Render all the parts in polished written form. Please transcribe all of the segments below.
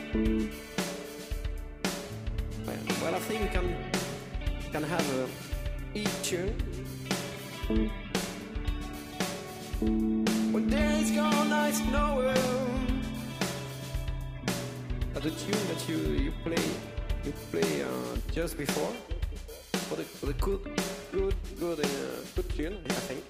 Well, I think we can have a E tune. When days gone, nights nowhere. The tune that you play just before for the good tune, I think.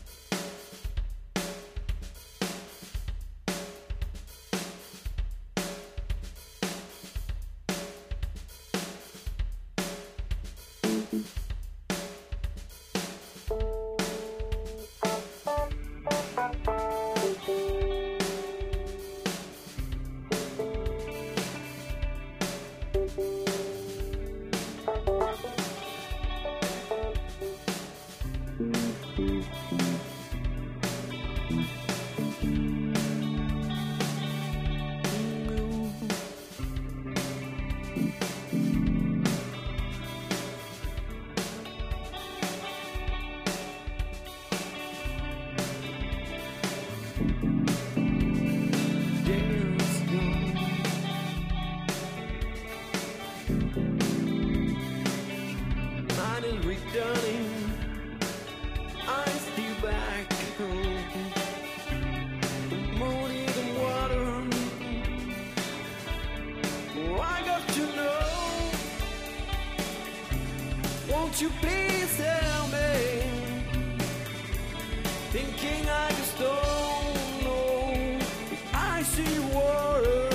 Won't you please tell me? Thinking I just don't know if I see water.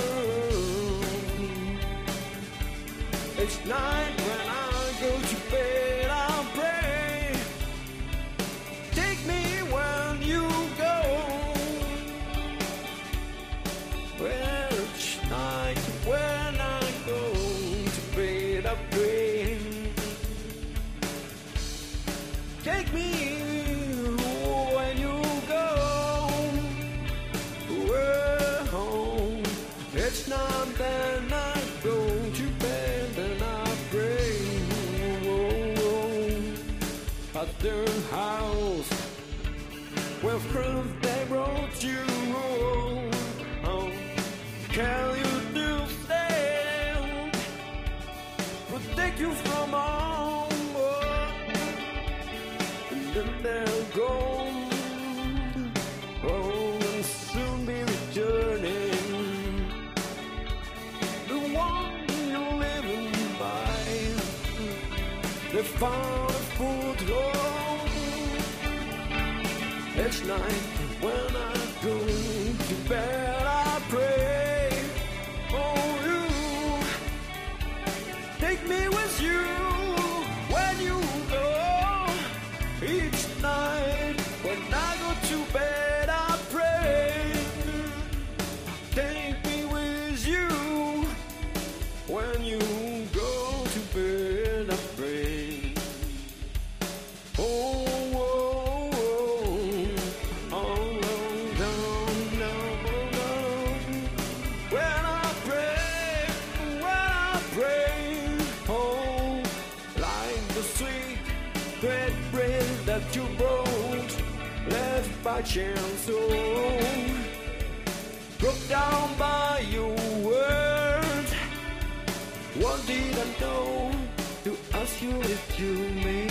Each night when I go to bed I pray, take me when you go. Well, each night when I go to bed I pray, take me when you go. We're home. It's not that I go to bed and I pray. At their house, where from they brought you home. Can you do stand? Protect you from harm. Then they're gone, oh, and soon be returning. The one you're living by, they found a foothold. Each night when I go to bed I pray, oh, you take me with you when you go. Each night when I go to bed I pray, take me with you. When you go to bed I pray. Oh, oh, oh, oh, down, down, down. When I pray, oh, like the sweet red bread that you brought, left by chance, oh, broke down by your word. What did I know to ask you if you may?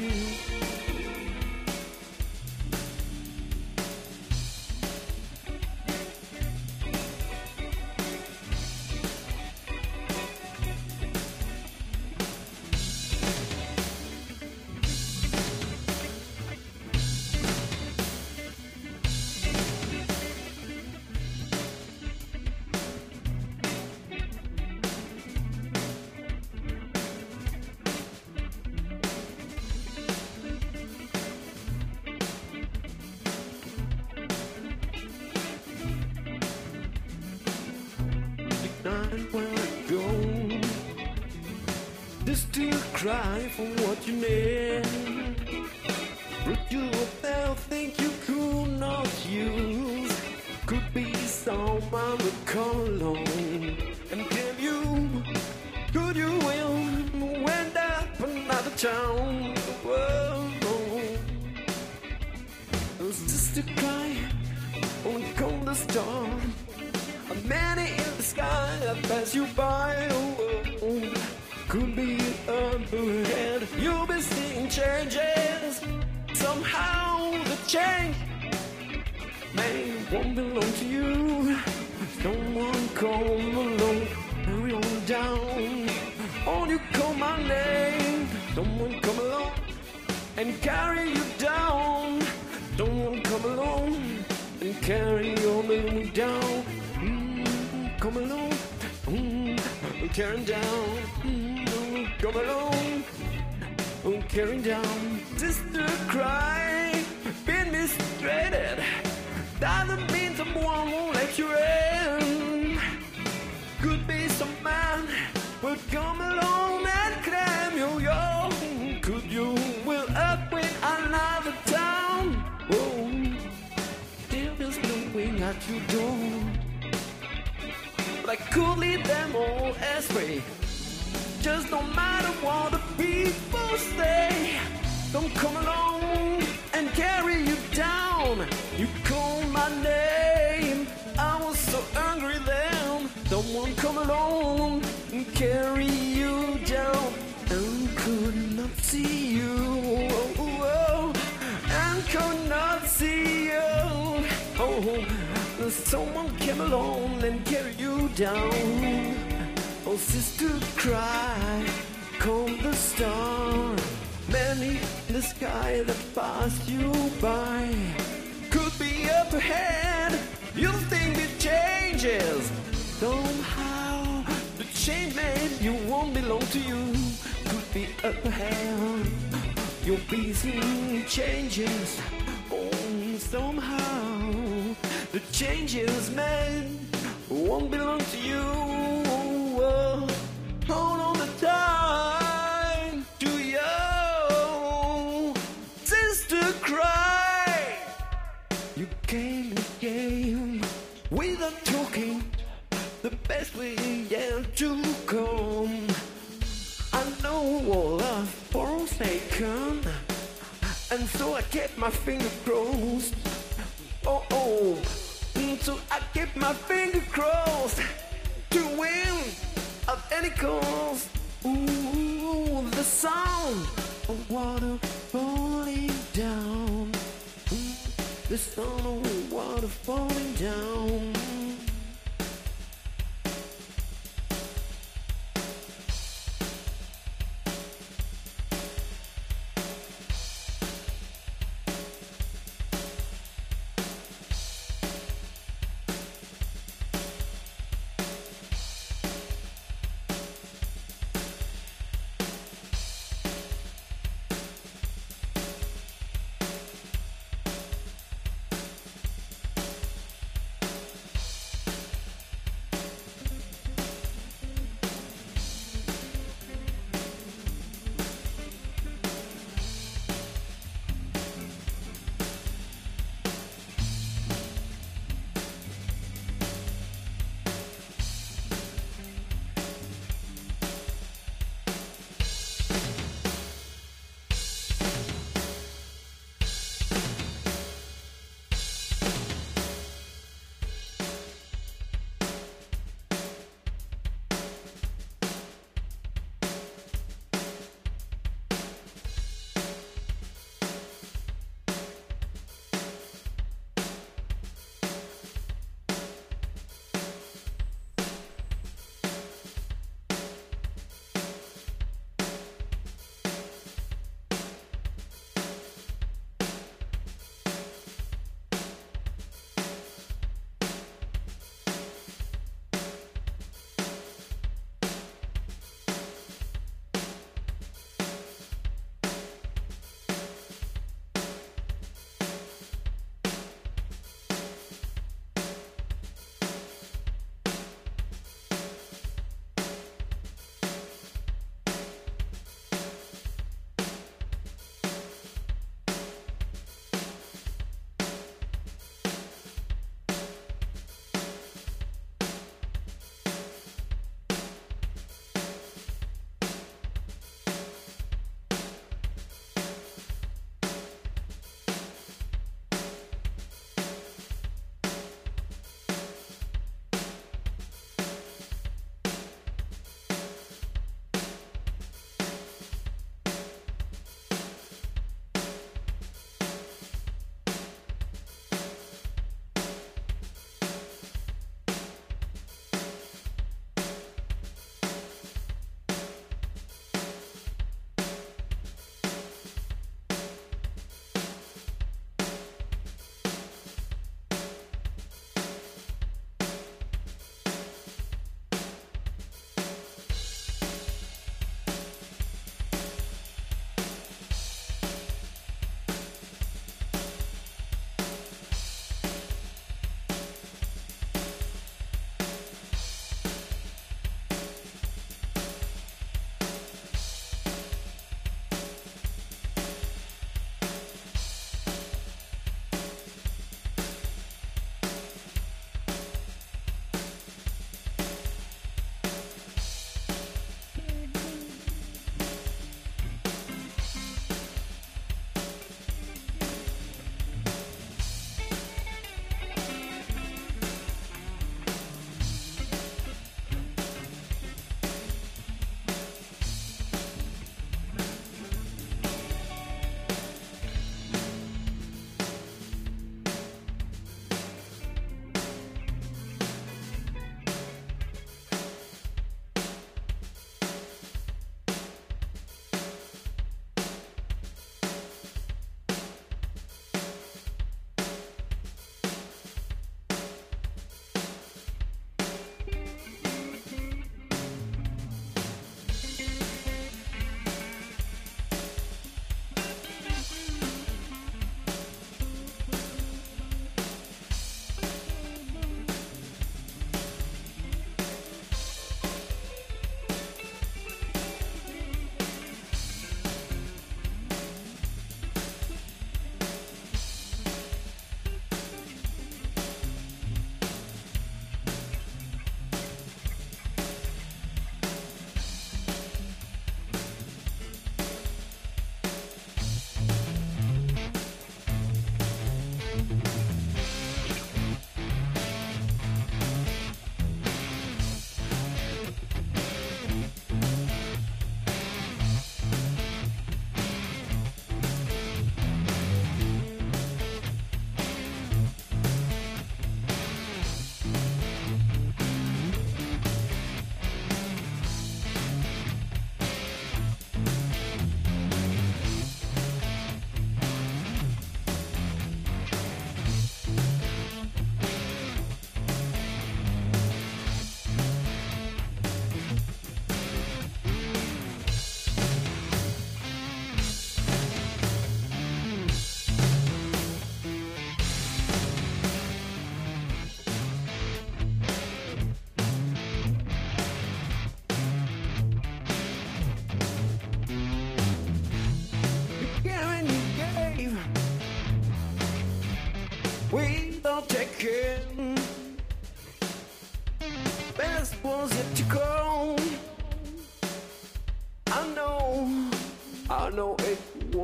When I go, just to cry for what you need, but you will think you could not use, could be someone to call alone and tell you, could you will went up another town. Whoa, it's just to cry on the coldest storm. Many in the sky that pass you by. Oh, could be up ahead. You'll be seeing changes. Somehow the change may won't belong to you. Someone come along, hurry on down. Oh, you call my name. Someone come along and carry you down. Someone come along and carry your moon down. Come along, carrying down. Come along, carrying down. Sister cry, been mistreated. Doesn't mean someone won't let you in. Could be some man will come along and claim you young. Could you will up with another town? Oh, still there's no way that you don't. But I could lead them all astray. Just no matter what the people say. Don't come along and carry you down. You call my name, I was so angry then. Someone come along and carry you down. And could not see you, and could not see you. Oh, someone came along and carry you down. Oh, sister, cry, come the star. Many in the sky that passed you by. Could be up ahead, you think it changes. Somehow the change made you won't belong to you. Could be up ahead, you'll be seeing changes. Oh, somehow the changes made won't belong to you. Oh, hold on the time to you, sister, cry. You came and came without talking. The best way yet to come. I know all I've forsaken, and so I kept my finger crossed. Oh, so I kept my finger crossed to win at any cost. Ooh, the sound of water falling down. The sound of water falling down.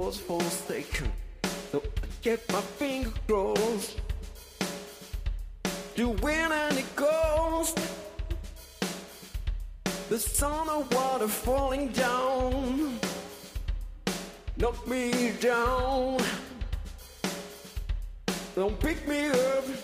was forsaken. So I kept my finger crossed to win any ghost. The sun of water falling down knocked me down. Don't pick me up